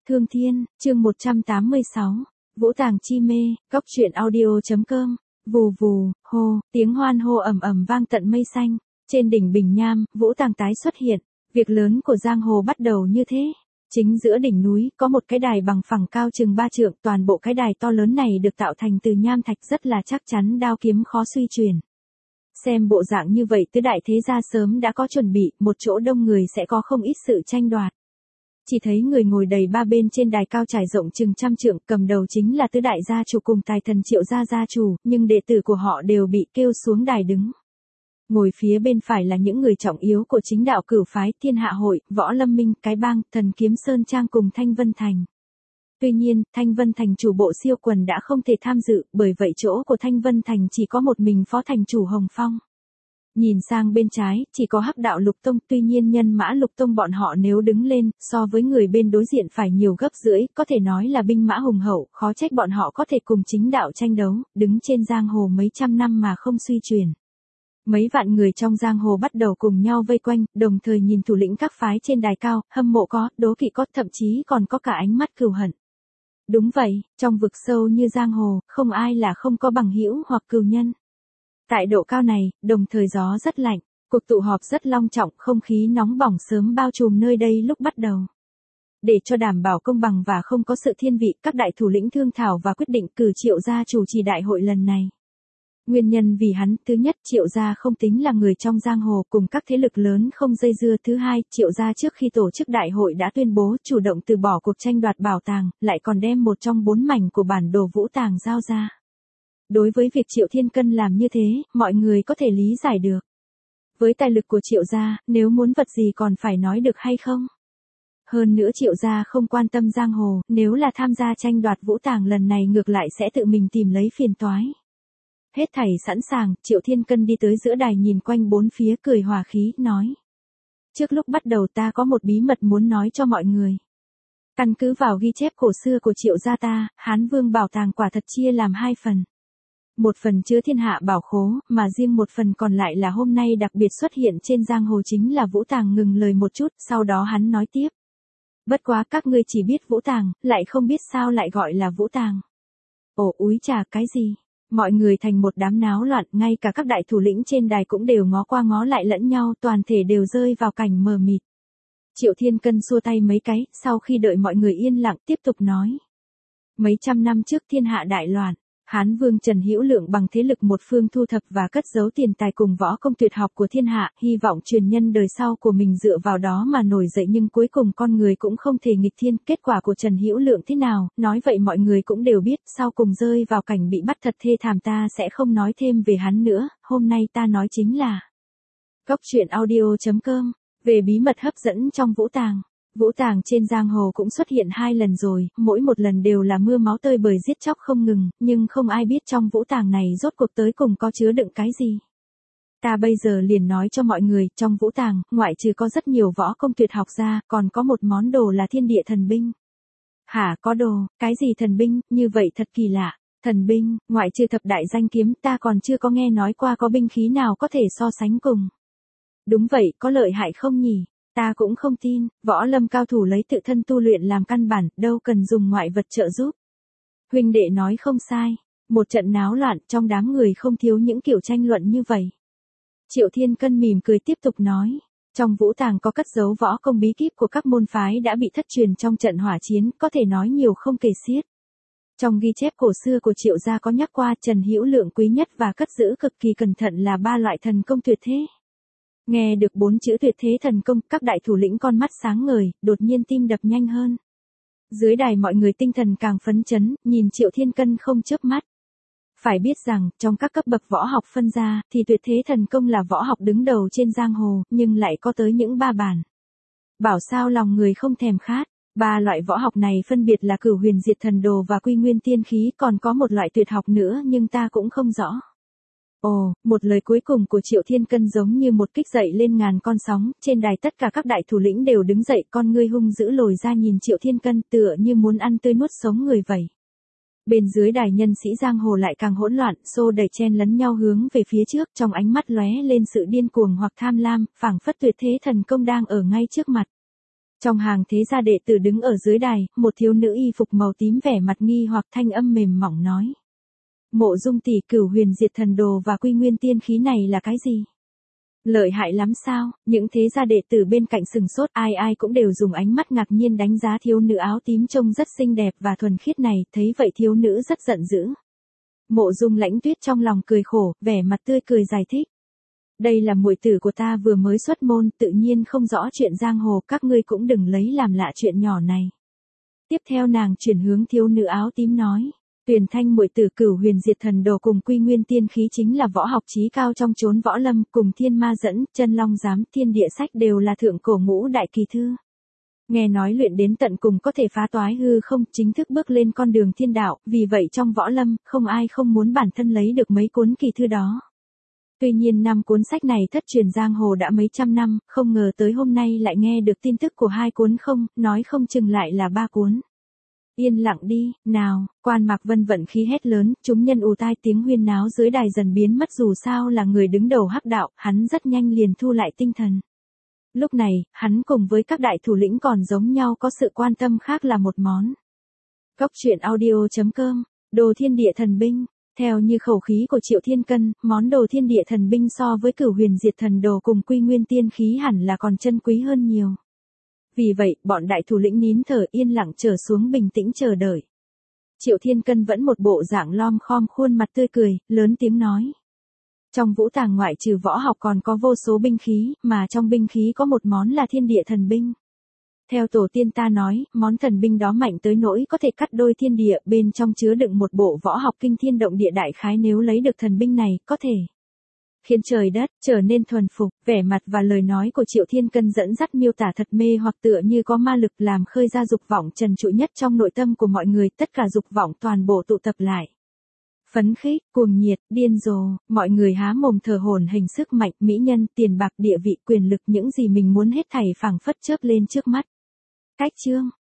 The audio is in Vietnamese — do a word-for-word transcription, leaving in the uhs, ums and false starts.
Thương Thiên, chương một trăm tám mươi sáu, Vũ Tàng chi mê, góc truyện audio.com, vù vù, hô, tiếng hoan hô ầm ầm vang tận mây xanh, trên đỉnh Bình Nham, Vũ Tàng tái xuất hiện, việc lớn của giang hồ bắt đầu như thế. Chính giữa đỉnh núi, có một cái đài bằng phẳng cao chừng ba trượng, toàn bộ cái đài to lớn này được tạo thành từ nham thạch rất là chắc chắn, đao kiếm khó suy truyền. Xem bộ dạng như vậy tứ đại thế gia sớm đã có chuẩn bị, một chỗ đông người sẽ có không ít sự tranh đoạt. Chỉ thấy người ngồi đầy ba bên trên đài cao trải rộng chừng trăm trượng, cầm đầu chính là tứ đại gia chủ cùng tài thần Triệu gia gia chủ, nhưng đệ tử của họ đều bị kêu xuống đài đứng. Ngồi phía bên phải là những người trọng yếu của chính đạo cửu phái, Thiên Hạ Hội, Võ Lâm Minh, Cái Bang, Thần Kiếm Sơn Trang cùng Thanh Vân Thành. Tuy nhiên, Thanh Vân Thành chủ bộ siêu quần đã không thể tham dự, bởi vậy chỗ của Thanh Vân Thành chỉ có một mình phó thành chủ Hồng Phong. Nhìn sang bên trái, chỉ có Hắc đạo Lục Tông, tuy nhiên nhân mã Lục Tông bọn họ nếu đứng lên, so với người bên đối diện phải nhiều gấp rưỡi, có thể nói là binh mã hùng hậu, khó trách bọn họ có thể cùng chính đạo tranh đấu, đứng trên giang hồ mấy trăm năm mà không suy truyền. Mấy vạn người trong giang hồ bắt đầu cùng nhau vây quanh, đồng thời nhìn thủ lĩnh các phái trên đài cao, hâm mộ có, đố kỵ có, thậm chí còn có cả ánh mắt cừu hận. Đúng vậy, trong vực sâu như giang hồ, không ai là không có bằng hữu hoặc cừu nhân. Tại độ cao này, đồng thời gió rất lạnh, cuộc tụ họp rất long trọng, không khí nóng bỏng sớm bao trùm nơi đây lúc bắt đầu. Để cho đảm bảo công bằng và không có sự thiên vị, các đại thủ lĩnh thương thảo và quyết định cử Triệu gia chủ trì đại hội lần này. Nguyên nhân vì hắn, thứ nhất, Triệu gia không tính là người trong giang hồ, cùng các thế lực lớn không dây dưa. Thứ hai, Triệu gia trước khi tổ chức đại hội đã tuyên bố chủ động từ bỏ cuộc tranh đoạt bảo tàng, lại còn đem một trong bốn mảnh của bản đồ Vũ Tàng giao ra. Đối với việc Triệu Thiên Cân làm như thế, mọi người có thể lý giải được. Với tài lực của Triệu gia, nếu muốn vật gì còn phải nói được hay không? Hơn nữa Triệu gia không quan tâm giang hồ, nếu là tham gia tranh đoạt Vũ Tàng lần này ngược lại sẽ tự mình tìm lấy phiền toái. Hết thảy sẵn sàng, Triệu Thiên Cân đi tới giữa đài nhìn quanh bốn phía cười hòa khí, nói. Trước lúc bắt đầu ta có một bí mật muốn nói cho mọi người. Căn cứ vào ghi chép cổ xưa của Triệu gia ta, Hán Vương bảo tàng quả thật chia làm hai phần. Một phần chứa thiên hạ bảo khố, mà riêng một phần còn lại là hôm nay đặc biệt xuất hiện trên giang hồ chính là Vũ Tàng. Ngừng lời một chút, sau đó hắn nói tiếp. Bất quá các ngươi chỉ biết Vũ Tàng, lại không biết sao lại gọi là Vũ Tàng. Ồ úi chà, cái gì? Mọi người thành một đám náo loạn, ngay cả các đại thủ lĩnh trên đài cũng đều ngó qua ngó lại lẫn nhau, toàn thể đều rơi vào cảnh mờ mịt. Triệu Thiên Cân xua tay mấy cái, sau khi đợi mọi người yên lặng tiếp tục nói. Mấy trăm năm trước thiên hạ đại loạn, Hán Vương Trần Hữu Lượng bằng thế lực một phương thu thập và cất giấu tiền tài cùng võ công tuyệt học của thiên hạ, hy vọng truyền nhân đời sau của mình dựa vào đó mà nổi dậy, nhưng cuối cùng con người cũng không thể nghịch thiên. Kết quả của Trần Hữu Lượng thế nào, nói vậy mọi người cũng đều biết, sau cùng rơi vào cảnh bị bắt thật thê thảm. Ta sẽ không nói thêm về hắn nữa, hôm nay ta nói chính là góc truyện audio.com, về bí mật hấp dẫn trong Vũ Tàng. Vũ Tàng trên giang hồ cũng xuất hiện hai lần rồi, mỗi một lần đều là mưa máu tơi bời giết chóc không ngừng, nhưng không ai biết trong Vũ Tàng này rốt cuộc tới cùng có chứa đựng cái gì. Ta bây giờ liền nói cho mọi người, trong Vũ Tàng, ngoại trừ có rất nhiều võ công tuyệt học ra, còn có một món đồ là thiên địa thần binh. Hả, có đồ, cái gì thần binh, như vậy thật kỳ lạ. Thần binh, ngoại trừ thập đại danh kiếm, ta còn chưa có nghe nói qua có binh khí nào có thể so sánh cùng. Đúng vậy, có lợi hại không nhỉ? Ta cũng không tin, võ lâm cao thủ lấy tự thân tu luyện làm căn bản, đâu cần dùng ngoại vật trợ giúp. Huynh đệ nói không sai, một trận náo loạn, trong đám người không thiếu những kiểu tranh luận như vậy. Triệu Thiên Cân mỉm cười tiếp tục nói, trong Vũ Tàng có cất giấu võ công bí kíp của các môn phái đã bị thất truyền trong trận hỏa chiến, có thể nói nhiều không kể xiết. Trong ghi chép cổ xưa của Triệu gia có nhắc qua Trần Hữu Lượng quý nhất và cất giữ cực kỳ cẩn thận là ba loại thần công tuyệt thế. Nghe được bốn chữ tuyệt thế thần công, các đại thủ lĩnh con mắt sáng ngời, đột nhiên tim đập nhanh hơn. Dưới đài mọi người tinh thần càng phấn chấn, nhìn Triệu Thiên Cân không chớp mắt. Phải biết rằng, trong các cấp bậc võ học phân ra, thì tuyệt thế thần công là võ học đứng đầu trên giang hồ, nhưng lại có tới những ba bản. Bảo sao lòng người không thèm khát. Ba loại võ học này phân biệt là Cửu Huyền Diệt Thần Đồ và Quy Nguyên Tiên Khí, còn có một loại tuyệt học nữa nhưng ta cũng không rõ. Ồ, một lời cuối cùng của Triệu Thiên Cân giống như một kích dậy lên ngàn con sóng, trên đài tất cả các đại thủ lĩnh đều đứng dậy, con ngươi hung dữ lồi ra nhìn Triệu Thiên Cân tựa như muốn ăn tươi nuốt sống người vậy. Bên dưới đài nhân sĩ giang hồ lại càng hỗn loạn, xô đẩy chen lấn nhau hướng về phía trước, trong ánh mắt lóe lên sự điên cuồng hoặc tham lam, phảng phất tuyệt thế thần công đang ở ngay trước mặt. Trong hàng thế gia đệ tử đứng ở dưới đài, một thiếu nữ y phục màu tím vẻ mặt nghi hoặc thanh âm mềm mỏng nói. Mộ Dung tỷ, Cửu Huyền Diệt Thần Đồ và Quy Nguyên Tiên Khí này là cái gì? Lợi hại lắm sao? Những thế gia đệ tử bên cạnh sừng sốt, ai ai cũng đều dùng ánh mắt ngạc nhiên đánh giá thiếu nữ áo tím trông rất xinh đẹp và thuần khiết này, thấy vậy thiếu nữ rất giận dữ. Mộ Dung Lãnh Tuyết trong lòng cười khổ, vẻ mặt tươi cười giải thích. Đây là muội tử của ta vừa mới xuất môn, tự nhiên không rõ chuyện giang hồ, các ngươi cũng đừng lấy làm lạ chuyện nhỏ này. Tiếp theo nàng chuyển hướng thiếu nữ áo tím nói. Tuyền Thanh muội tử, Cửu Huyền Diệt Thần Đồ cùng Quy Nguyên Tiên Khí chính là võ học chí cao trong chốn võ lâm, cùng Thiên Ma Dẫn, Chân Long Giám, Thiên Địa Sách đều là thượng cổ ngũ đại kỳ thư. Nghe nói luyện đến tận cùng có thể phá toái hư không, chính thức bước lên con đường thiên đạo, vì vậy trong võ lâm, không ai không muốn bản thân lấy được mấy cuốn kỳ thư đó. Tuy nhiên năm cuốn sách này thất truyền giang hồ đã mấy trăm năm, không ngờ tới hôm nay lại nghe được tin tức của hai cuốn không, nói không chừng lại là ba cuốn. Yên lặng đi, nào, Quan Mạc Vân vận khí hét lớn, chúng nhân ù tai tiếng huyên náo dưới đài dần biến mất, dù sao là người đứng đầu hắc đạo, hắn rất nhanh liền thu lại tinh thần. Lúc này, hắn cùng với các đại thủ lĩnh còn giống nhau có sự quan tâm khác là một món. Cốc truyện audio chấm com, Đồ Thiên Địa Thần Binh. Theo như khẩu khí của Triệu Thiên Cân, món Đồ Thiên Địa Thần Binh so với Cửu Huyền Diệt Thần Đồ cùng Quy Nguyên Tiên Khí hẳn là còn chân quý hơn nhiều. Vì vậy, bọn đại thủ lĩnh nín thở yên lặng trở xuống bình tĩnh chờ đợi. Triệu Thiên Cân vẫn một bộ dạng lom khom khuôn mặt tươi cười, lớn tiếng nói. Trong vũ tàng ngoại trừ võ học còn có vô số binh khí, mà trong binh khí có một món là Thiên Địa Thần Binh. Theo tổ tiên ta nói, món thần binh đó mạnh tới nỗi có thể cắt đôi thiên địa, bên trong chứa đựng một bộ võ học kinh thiên động địa, đại khái nếu lấy được thần binh này, có thể khiến trời đất trở nên thuần phục. Vẻ mặt và lời nói của Triệu Thiên Cân dẫn dắt miêu tả thật mê hoặc, tựa như có ma lực làm khơi ra dục vọng trần trụi nhất trong nội tâm của mọi người, tất cả dục vọng toàn bộ tụ tập lại. Phấn khích, cuồng nhiệt, điên rồ, mọi người há mồm thở hổn hển, sức mạnh, mỹ nhân, tiền bạc, địa vị, quyền lực, những gì mình muốn hết thảy phảng phất chớp lên trước mắt. Cách chương